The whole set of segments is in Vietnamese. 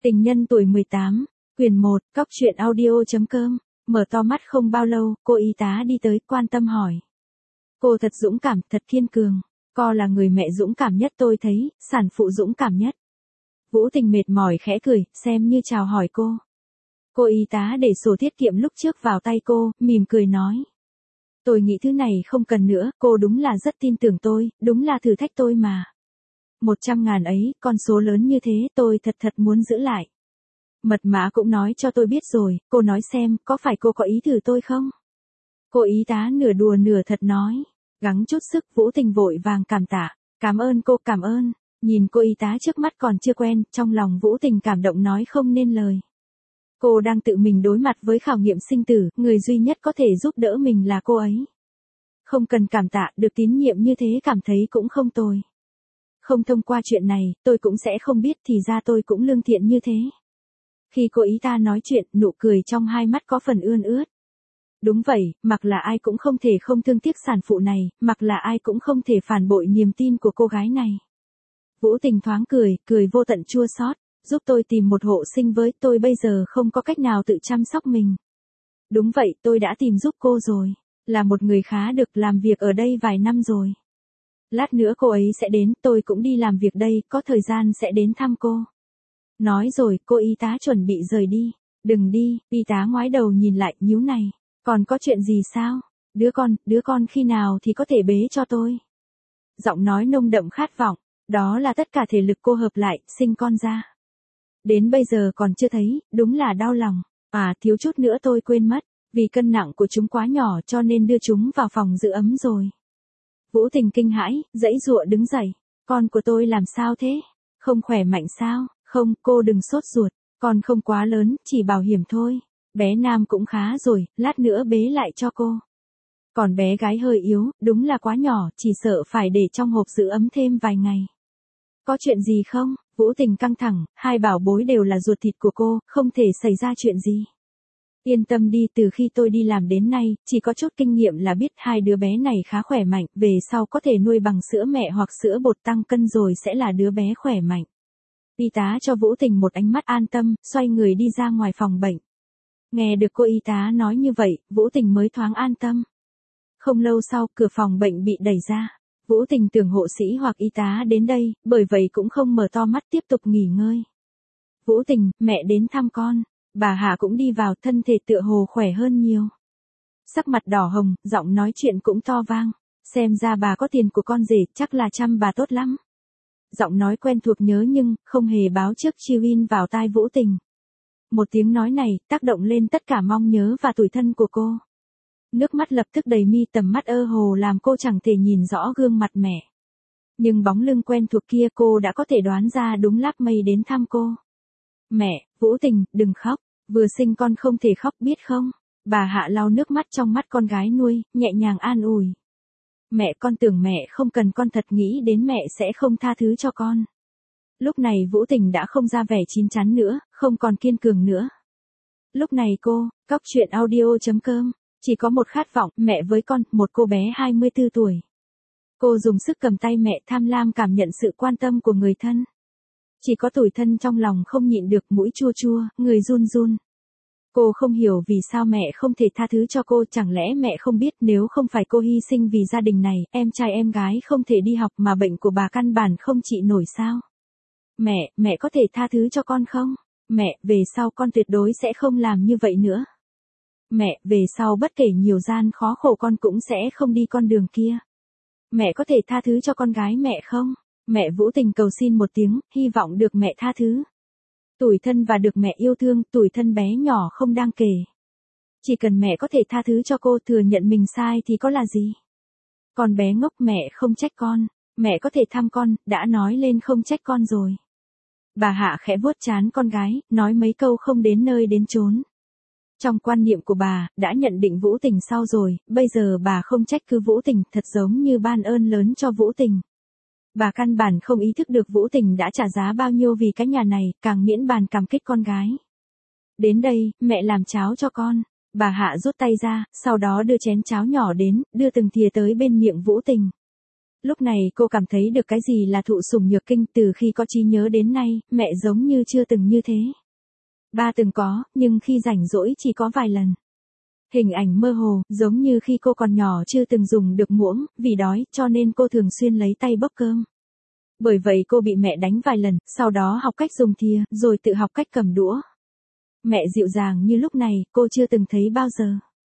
Tình nhân tuổi 18, quyền 1, cóc truyện audio.com, mở to mắt không bao lâu, cô y tá đi tới quan tâm hỏi. Cô thật dũng cảm, thật kiên cường, cô là người mẹ dũng cảm nhất tôi thấy, sản phụ dũng cảm nhất. Vũ Tình mệt mỏi khẽ cười, xem như chào hỏi cô. Cô y tá để sổ tiết kiệm lúc trước vào tay cô, mỉm cười nói. Tôi nghĩ thứ này không cần nữa, cô đúng là rất tin tưởng tôi, đúng là thử thách tôi mà. 100.000 ấy, con số lớn như thế, tôi thật muốn giữ lại. Mật mã cũng nói cho tôi biết rồi, cô nói xem, có phải cô có ý thử tôi không? Cô y tá nửa đùa nửa thật nói, gắng chút sức. Vũ Tình vội vàng cảm tạ, cảm ơn cô, cảm ơn. Nhìn cô y tá trước mắt còn chưa quen, trong lòng Vũ Tình cảm động nói không nên lời. Cô đang tự mình đối mặt với khảo nghiệm sinh tử, người duy nhất có thể giúp đỡ mình là cô ấy. Không cần cảm tạ, được tín nhiệm như thế cảm thấy cũng không tồi. Không thông qua chuyện này, tôi cũng sẽ không biết thì ra tôi cũng lương thiện như thế. Khi cô ý ta nói chuyện, nụ cười trong hai mắt có phần ươn ướt. Đúng vậy, mặc là ai cũng không thể không thương tiếc sản phụ này, mặc là ai cũng không thể phản bội niềm tin của cô gái này. Vũ Tình thoáng cười vô tận chua xót, giúp tôi tìm một hộ sinh với, tôi bây giờ không có cách nào tự chăm sóc mình. Đúng vậy, tôi đã tìm giúp cô rồi, là một người khá được, làm việc ở đây vài năm rồi. Lát nữa cô ấy sẽ đến, tôi cũng đi làm việc đây, có thời gian sẽ đến thăm cô. Nói rồi, cô y tá chuẩn bị rời đi. Đừng đi, y tá ngoái đầu nhìn lại, nhíu này. Còn có chuyện gì sao? Đứa con khi nào thì có thể bế cho tôi? Giọng nói nông đậm khát vọng, đó là tất cả thể lực cô hợp lại, sinh con ra. Đến bây giờ còn chưa thấy, đúng là đau lòng. Thiếu chút nữa tôi quên mất, vì cân nặng của chúng quá nhỏ cho nên đưa chúng vào phòng giữ ấm rồi. Vũ Tình kinh hãi, giãy giụa đứng dậy. Con của tôi làm sao thế? Không khỏe mạnh sao? Không, cô đừng sốt ruột, con không quá lớn, chỉ bảo hiểm thôi. Bé Nam cũng khá rồi, lát nữa bế lại cho cô. Còn bé gái hơi yếu, đúng là quá nhỏ, chỉ sợ phải để trong hộp giữ ấm thêm vài ngày. Có chuyện gì không? Vũ Tình căng thẳng, hai bảo bối đều là ruột thịt của cô, không thể xảy ra chuyện gì. Yên tâm đi, từ khi tôi đi làm đến nay, chỉ có chút kinh nghiệm là biết hai đứa bé này khá khỏe mạnh, về sau có thể nuôi bằng sữa mẹ hoặc sữa bột tăng cân rồi sẽ là đứa bé khỏe mạnh. Y tá cho Vũ Tình một ánh mắt an tâm, xoay người đi ra ngoài phòng bệnh. Nghe được cô y tá nói như vậy, Vũ Tình mới thoáng an tâm. Không lâu sau, cửa phòng bệnh bị đẩy ra. Vũ Tình tưởng hộ sĩ hoặc y tá đến đây, bởi vậy cũng không mở to mắt tiếp tục nghỉ ngơi. Vũ Tình, mẹ đến thăm con. Bà Hạ cũng đi vào, thân thể tựa hồ khỏe hơn nhiều. Sắc mặt đỏ hồng, giọng nói chuyện cũng to vang. Xem ra bà có tiền của con rể, chắc là chăm bà tốt lắm. Giọng nói quen thuộc nhớ nhưng, không hề báo trước chiêu in vào tai Vũ Tình. Một tiếng nói này, tác động lên tất cả mong nhớ và tủi thân của cô. Nước mắt lập tức đầy mi, tầm mắt ơ hồ làm cô chẳng thể nhìn rõ gương mặt mẹ. Nhưng bóng lưng quen thuộc kia cô đã có thể đoán ra đúng Láp Mây đến thăm cô. Mẹ, Vũ Tình, đừng khóc, vừa sinh con không thể khóc biết không? Bà Hạ lau nước mắt trong mắt con gái nuôi, nhẹ nhàng an ủi. Mẹ, con tưởng mẹ không cần con, thật nghĩ đến mẹ sẽ không tha thứ cho con. Lúc này Vũ Tình đã không ra vẻ chín chắn nữa, không còn kiên cường nữa. Lúc này cô, cóc truyện audio.com, chỉ có một khát vọng, mẹ với con, một cô bé 24 tuổi. Cô dùng sức cầm tay mẹ, tham lam cảm nhận sự quan tâm của người thân. Chỉ có tủi thân trong lòng không nhịn được, mũi chua chua, người run run. Cô không hiểu vì sao mẹ không thể tha thứ cho cô, chẳng lẽ mẹ không biết nếu không phải cô hy sinh vì gia đình này, em trai em gái không thể đi học mà bệnh của bà căn bản không trị nổi sao? Mẹ có thể tha thứ cho con không? Mẹ, về sau con tuyệt đối sẽ không làm như vậy nữa. Mẹ, về sau bất kể nhiều gian khó khổ con cũng sẽ không đi con đường kia. Mẹ có thể tha thứ cho con gái mẹ không? Mẹ, Vũ Tình cầu xin một tiếng, hy vọng được mẹ tha thứ. Tủi thân và được mẹ yêu thương, tủi thân bé nhỏ không đáng kể. Chỉ cần mẹ có thể tha thứ cho cô, thừa nhận mình sai thì có là gì? Con bé ngốc, mẹ không trách con, mẹ có thể thăm con, đã nói lên không trách con rồi. Bà Hạ khẽ vuốt trán con gái, nói mấy câu không đến nơi đến chốn. Trong quan niệm của bà, đã nhận định Vũ Tình sau rồi, bây giờ bà không trách cứ Vũ Tình, thật giống như ban ơn lớn cho Vũ Tình. Bà căn bản không ý thức được Vũ Tình đã trả giá bao nhiêu vì cái nhà này, càng miễn bàn cảm kích con gái. Đến đây, mẹ làm cháo cho con. Bà Hạ rút tay ra, sau đó đưa chén cháo nhỏ đến, đưa từng thìa tới bên miệng Vũ Tình. Lúc này cô cảm thấy được cái gì là thụ sủng nhược kinh, từ khi có trí nhớ đến nay, mẹ giống như chưa từng như thế. Ba từng có, nhưng khi rảnh rỗi chỉ có vài lần. Hình ảnh mơ hồ, giống như khi cô còn nhỏ chưa từng dùng được muỗng, vì đói, cho nên cô thường xuyên lấy tay bốc cơm. Bởi vậy cô bị mẹ đánh vài lần, sau đó học cách dùng thìa, rồi tự học cách cầm đũa. Mẹ dịu dàng như lúc này, cô chưa từng thấy bao giờ.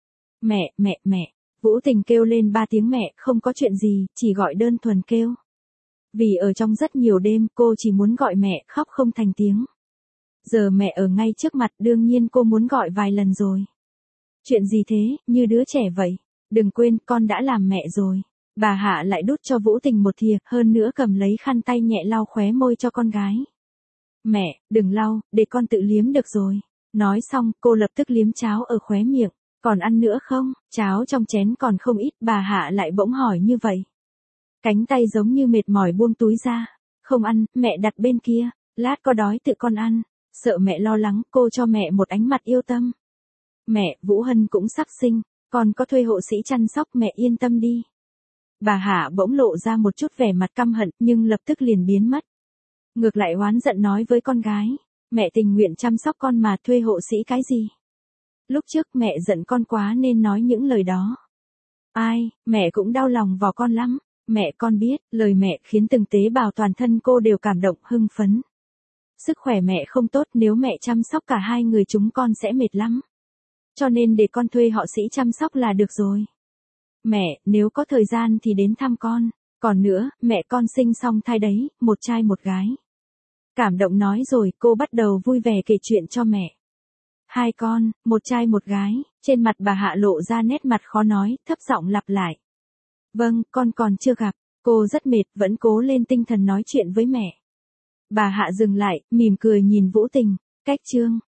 Mẹ. Vũ Tình kêu lên 3 tiếng mẹ, không có chuyện gì, chỉ gọi đơn thuần kêu. Vì ở trong rất nhiều đêm, cô chỉ muốn gọi mẹ, khóc không thành tiếng. Giờ mẹ ở ngay trước mặt, đương nhiên cô muốn gọi vài lần rồi. Chuyện gì thế, như đứa trẻ vậy. Đừng quên, con đã làm mẹ rồi. Bà Hạ lại đút cho Vũ Tình một thìa, hơn nữa cầm lấy khăn tay nhẹ lau khóe môi cho con gái. Mẹ, đừng lau, để con tự liếm được rồi. Nói xong, cô lập tức liếm cháo ở khóe miệng. Còn ăn nữa không? Cháo trong chén còn không ít, bà Hạ lại bỗng hỏi như vậy. Cánh tay giống như mệt mỏi buông túi ra. Không ăn, mẹ đặt bên kia. Lát có đói tự con ăn. Sợ mẹ lo lắng, cô cho mẹ một ánh mặt yêu tâm. Mẹ, Vũ Hân cũng sắp sinh, con có thuê hộ sĩ chăm sóc, mẹ yên tâm đi. Bà Hạ bỗng lộ ra một chút vẻ mặt căm hận, nhưng lập tức liền biến mất. Ngược lại oán giận nói với con gái, mẹ tình nguyện chăm sóc con mà, thuê hộ sĩ cái gì. Lúc trước mẹ giận con quá nên nói những lời đó. Ai, mẹ cũng đau lòng vào con lắm. Mẹ, con biết, lời mẹ khiến từng tế bào toàn thân cô đều cảm động, hưng phấn. Sức khỏe mẹ không tốt, nếu mẹ chăm sóc cả hai người chúng con sẽ mệt lắm. Cho nên để con thuê họ sĩ chăm sóc là được rồi. Mẹ, nếu có thời gian thì đến thăm con. Còn nữa, mẹ con sinh xong thai đấy, một trai một gái. Cảm động nói rồi, cô bắt đầu vui vẻ kể chuyện cho mẹ. 2 con, một trai một gái, trên mặt bà Hạ lộ ra nét mặt khó nói, thấp giọng lặp lại. Vâng, con còn chưa gặp, cô rất mệt, vẫn cố lên tinh thần nói chuyện với mẹ. Bà Hạ dừng lại, mỉm cười nhìn Vũ Tình, cách chương.